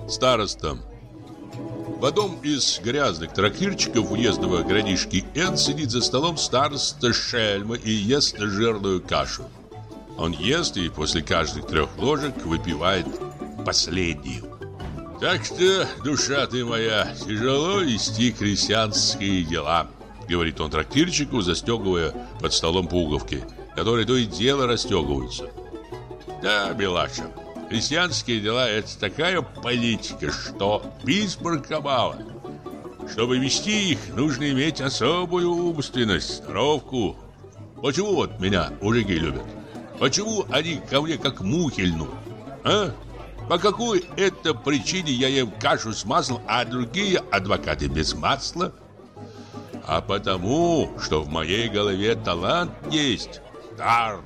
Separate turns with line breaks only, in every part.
Староста. В одном из грязных трактирчиков уездного городишки Н сидит за столом староста Шельма и ест жирную кашу. Он ест и после каждых 3 ложек выпивает последнюю. «Так что, душа ты моя, тяжело вести крестьянские дела», — говорит он трактирчику, застегивая под столом пуговки, которые то и дело расстегиваются. «Да, милаша, крестьянские дела — это такая политика, что бисмарка мало. Чтобы вести их, нужно иметь особую умственность, сноровку. Почему вот меня мужики любят? Почему они ко мне как мухи льнут? А? По какой это причине я ем кашу с маслом, а другие адвокаты без масла? А потому, что в моей голове талант есть, дар».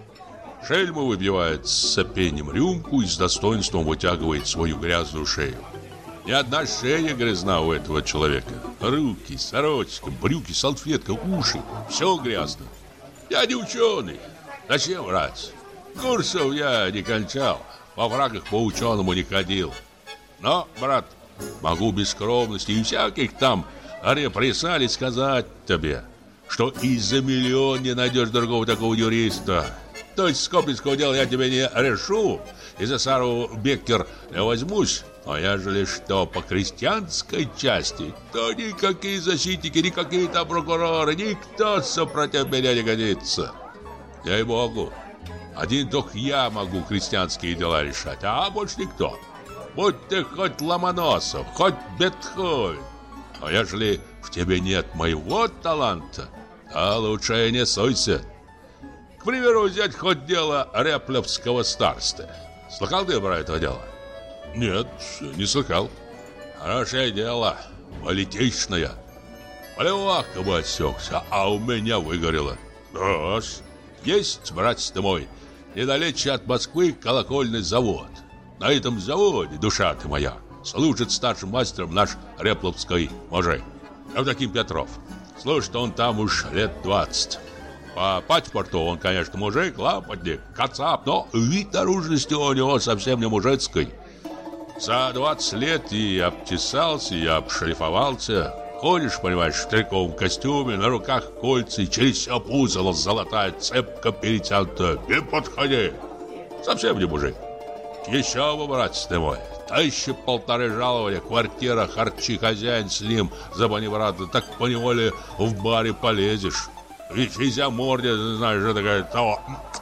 Шельма выпивает с сопением рюмку и с достоинством вытягивает свою грязную шею. Ни одна шея грязна у этого человека. Руки, сорочка, брюки, салфетка, уши — все грязно. Я не ученый. Зачем врать? Курсов я не кончал, во врагах по ученому не ходил. Но, брат, могу без скромности и всяких там репрессалий сказать тебе, что и за миллион не найдешь другого такого юриста. То есть скопинского дела я тебе не решу, и за Сару Беккер не возьмусь. Но ежели что по крестьянской части, то никакие защитники, никакие там прокуроры, никто сопротив меня не годится. Ей-богу, один только я могу крестьянские дела решать, а больше никто. Будь ты хоть Ломоносов, хоть Бетховен. Но ежели в тебе нет моего таланта, то лучше и не сойся. К примеру, взять хоть дело Реплевского старосты. Слыхал ты про это дело? Нет, не слыхал. Хорошее дело, политичное. Полевака бы отсекся, а у меня выгорело. Да, есть, братец ты мой, недалече от Москвы колокольный завод. На этом заводе, душа ты моя, служит старшим мастером наш Репловский мужик, Евдоким Петров. Служит он там уж лет 20. По паспорту он, конечно, мужик, лапотник, кацап, но вид наружности у него совсем не мужицкий. За 20 лет и обтесался, и обшлифовался. Ходишь, понимаешь, в триковом костюме, на руках кольца, и через все пузо золотая цепка перетянута. Не подходи! Совсем не мужик. Еще бы, братец ты мой, 1500 жалования, квартира, харчи, хозяин с ним за панибрата, так поневоле в баре полезешь. Ведь физиомордия, знаешь, же такая того.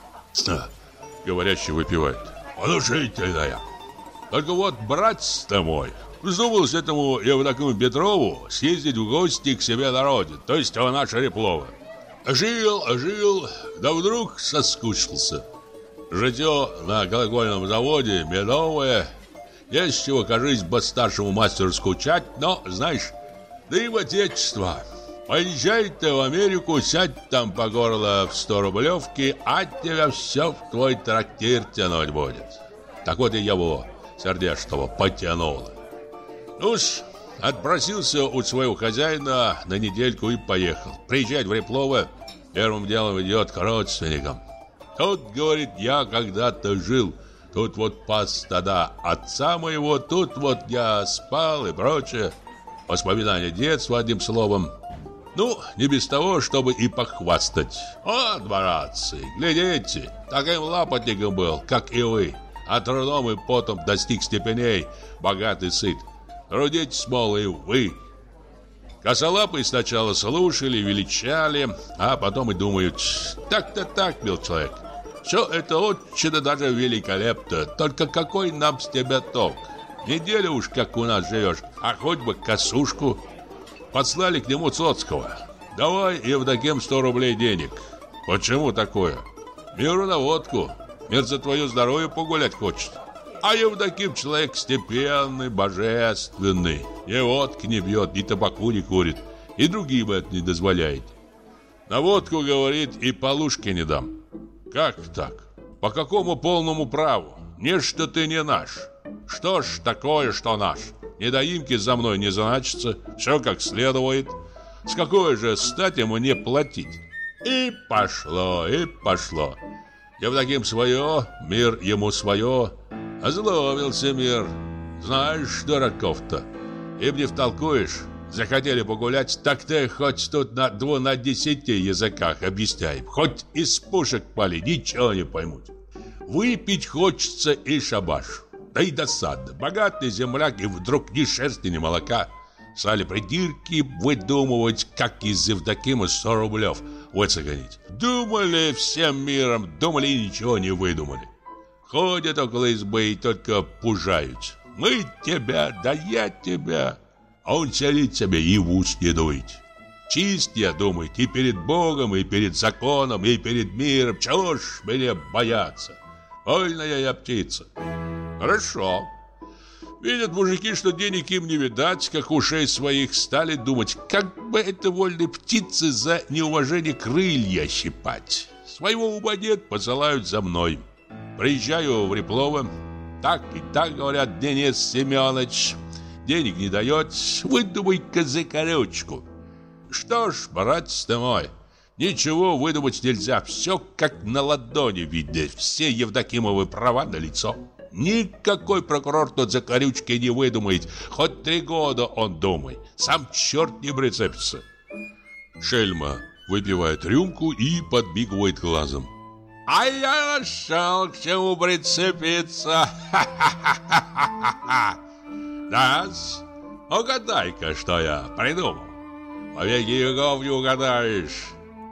Говорящий выпивает. Внушительная. Только вот, братец-то мой, вздумалось этому Евдокиму Петрову съездить в гости к себе на родину, то есть в наше Реплово. Жил, да вдруг соскучился. Житье на колокольном заводе медовое. Есть чего, кажись, бы старшему мастеру скучать, но, знаешь, да и в отечество. Поезжай ты в Америку, сядь там по горло в 100-рублевки, а тебя все в твой трактир тянуть будет. Так вот и его, сердечного, потянуло. Ну-с, отпросился у своего хозяина на недельку и поехал. Приезжать в Реплово, первым делом идет к родственникам. Тут, говорит, я когда-то жил, тут вот пас стада отца моего, тут вот я спал и прочее. Воспоминания детства, одним словом. Ну, не без того, чтобы и похвастать. Вот, братцы, глядите, таким лапотником был, как и вы. А трудом и потом достиг степеней, богат и сыт. Трудитесь, мол, и вы. Косолапые сначала слушали, величали, а потом и думают: так-то так, мил человек. Все это очень даже великолепно. Только какой нам с тебя толк? Неделю уж как у нас живешь, а хоть бы косушку. Подслали к нему Цоцкого. Давай, Евдоким, 100 рублей денег. Почему такое? Миру на водку. Мир за твое здоровье погулять хочет. А Евдоким человек степенный, божественный. Ни водки не пьет, ни табаку не курит. И другим это не дозволяет. На водку, говорит, и полушки не дам. Как так? По какому полному праву? Нечто ты не наш. Что ж такое, что наш? Недоимки за мной не значится, все как следует. С какой же стати мне платить? И пошло, и пошло. Евдоким свое, мир ему свое. Озлобился мир. Знаешь, дураков-то, им не втолкуешь. Захотели погулять, так ты хоть тут на 10 языках объясняем. Хоть из пушек пали, ничего не поймут. Выпить хочется и шабаш. Да и досадно. Богатый земляк, и вдруг ни шерсти, ни молока. Стали придирки выдумывать, как из Евдокима 100 рублев выцегонить. Думали всем миром, думали и ничего не выдумали. Ходят около избы и только пужают. Мы тебя, да я тебя. А он целит себе и в ус не дует. Чист, я думаю, и перед Богом, и перед законом, и перед миром. Чего ж мне бояться? Вольная я птица. Хорошо. Видят мужики, что денег им не видать, как ушей своих, стали думать, как бы это вольной птице за неуважение крылья щипать. Своего ума нет, посылают за мной. Приезжаю в Реплово. Так и так говорят: Денис Семенович, денег не дает, выдумай-ка закорючку. Что ж, братец ты мой, ничего выдумать нельзя, все как на ладони видно, все Евдокимовы права налицо. Никакой прокурор тот закорючки не выдумает, хоть 3 года он думает, сам черт не прицепится. Шельма выпивает рюмку и подмигивает глазом. А я нашел, к чему прицепиться. Да-с, угадай-ка, что я придумал. По веки веков не угадаешь.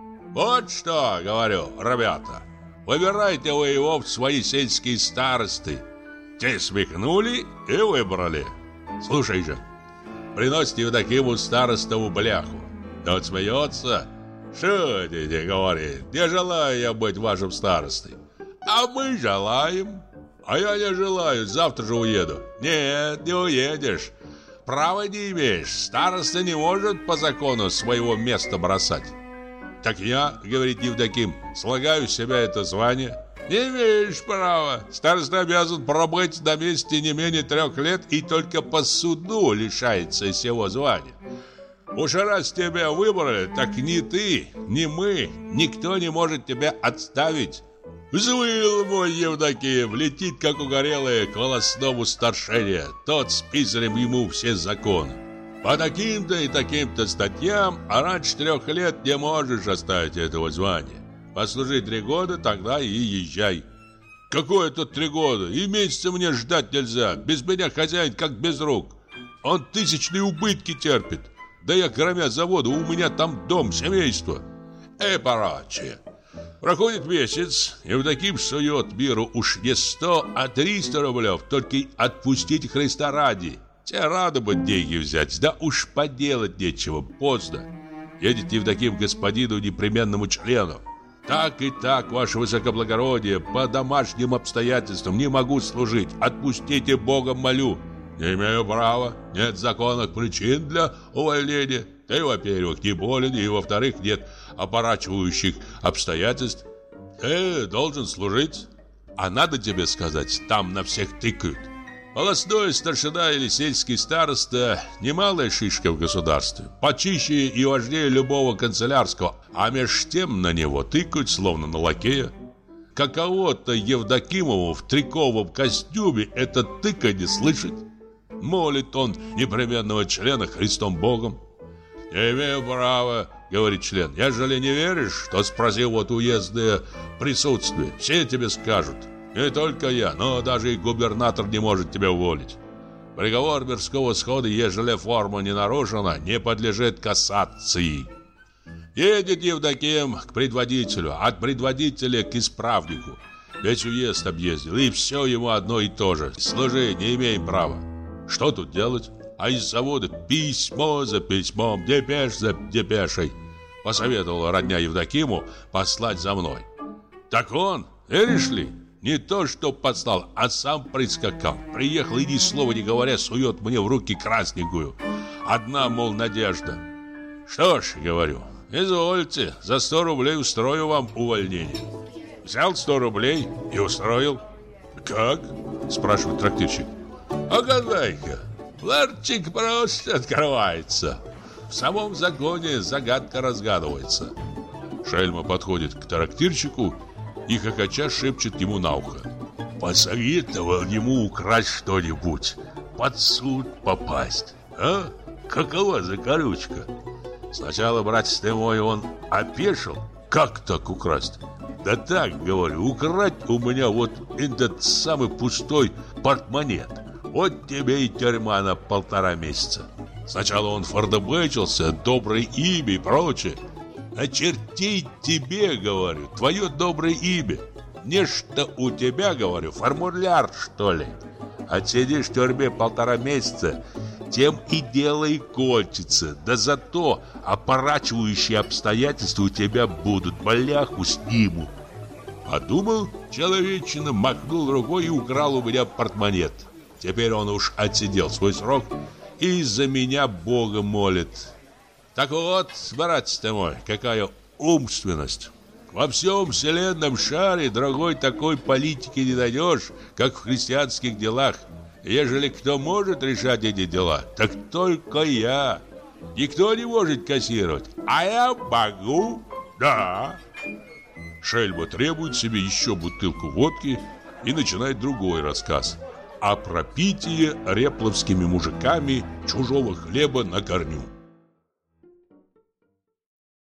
Вот что, говорю, ребята, выбирайте вы его в свои сельские старосты. Те смекнули и выбрали. Слушай же, приносите Евдокиму старостову бляху. Тот смеется. Шутите, говорит, не желаю я быть вашим старостой. А мы желаем. А я не желаю, завтра же уеду. Нет, не уедешь. Права не имеешь. Староста не может по закону своего места бросать. Так я, говорит Евдоким, слагаю в себя это звание. Не имеешь права. Староста обязан пробыть на месте не менее 3 лет и только по суду лишается сего звания. Уж раз тебя выбрали, так ни ты, ни мы, никто не может тебя отставить. Взвыл мой Евдоким, летит, как угорелый, к волосному старшине. Тот с писарем ему все законы. По таким-то и таким-то статьям, а раньше 3 лет не можешь оставить этого звания. Послужи 3 года, тогда и езжай. Какое тут 3 года? И месяца мне ждать нельзя. Без меня хозяин как без рук. Он тысячные убытки терпит. Да я, кроме завода, у меня там дом, семейство. И прочее. Проходит месяц, Евдоким сует миру уж не 100, а 300 рублев. Только отпустить Христа ради. Те рады бы деньги взять, да уж поделать нечего, поздно. Едет Евдоким к господину непременному члену. Так и так, ваше высокоблагородие, по домашним обстоятельствам не могу служить. Отпустите, Богом молю. Не имею права, нет законных причин для увольнения. Ты, во-первых, не болен, и, во-вторых, нет опорачивающих обстоятельств. Ты должен служить, а надо тебе сказать, там на всех тыкают. Волостной старшина или сельский староста – немалая шишка в государстве, почище и важнее любого канцелярского, а меж тем на него тыкают, словно на лакея. Каково-то Евдокимову в триковом костюме это тыканье слышит. Молит он непременного члена Христом Богом. «Не имею права, — говорит член, — ежели не веришь, то спроси вот уездное присутствие, все тебе скажут. Не только я, но даже и губернатор не может тебя уволить. Приговор мирского схода, ежели форма не нарушена, не подлежит кассации». Едет Евдоким к предводителю, от предводителя к исправнику. Весь уезд объездил, и все ему одно и то же. Служи, не имеем права. Что тут делать? А из завода письмо за письмом, депеш за депешей. Посоветовала родня Евдокиму послать за мной. Так он, веришь ли, не то что послал, а сам прискакал. Приехал и ни слова не говоря сует мне в руки красненькую. Одна, мол, надежда. Что ж, говорю, извольте, за 100 рублей устрою вам увольнение. Взял 100 рублей и устроил. Как? Спрашивает трактирщик. А гадай-ка, ларчик просто открывается. В самом законе загадка разгадывается. Шельма подходит к трактирщику и хохоча шепчет ему на ухо. Посоветовал ему украсть что-нибудь. под суд попасть. А? Какова закорючка? Сначала, братец ты мой, он опешил. Как так украсть? Да так, говорю, украть у меня вот этот самый пустой портмонет. Вот тебе и тюрьма на 1,5 месяца. Сначала он фордобычился, доброе имя и прочее. Очертить тебе, говорю, твое доброе имя. Нечто у тебя, говорю, формуляр, что ли. Отсидишь в тюрьме 1,5 месяца, тем и дело и кончится. Да зато опорачивающие обстоятельства у тебя будут, бляху снимут. Подумал человечина, махнул рукой и украл у меня портмонет. Теперь он уж отсидел свой срок и за меня Бога молит. Так вот, братец ты мой, какая умственность. Во всем вселенном шаре другой такой политики не найдешь, как в христианских делах. Ежели кто может решать эти дела, так только я. Никто не может кассировать, а я могу, да. Шельма требует себе еще бутылку водки и начинает другой рассказ о пропитии репловскими мужиками чужого хлеба на корню.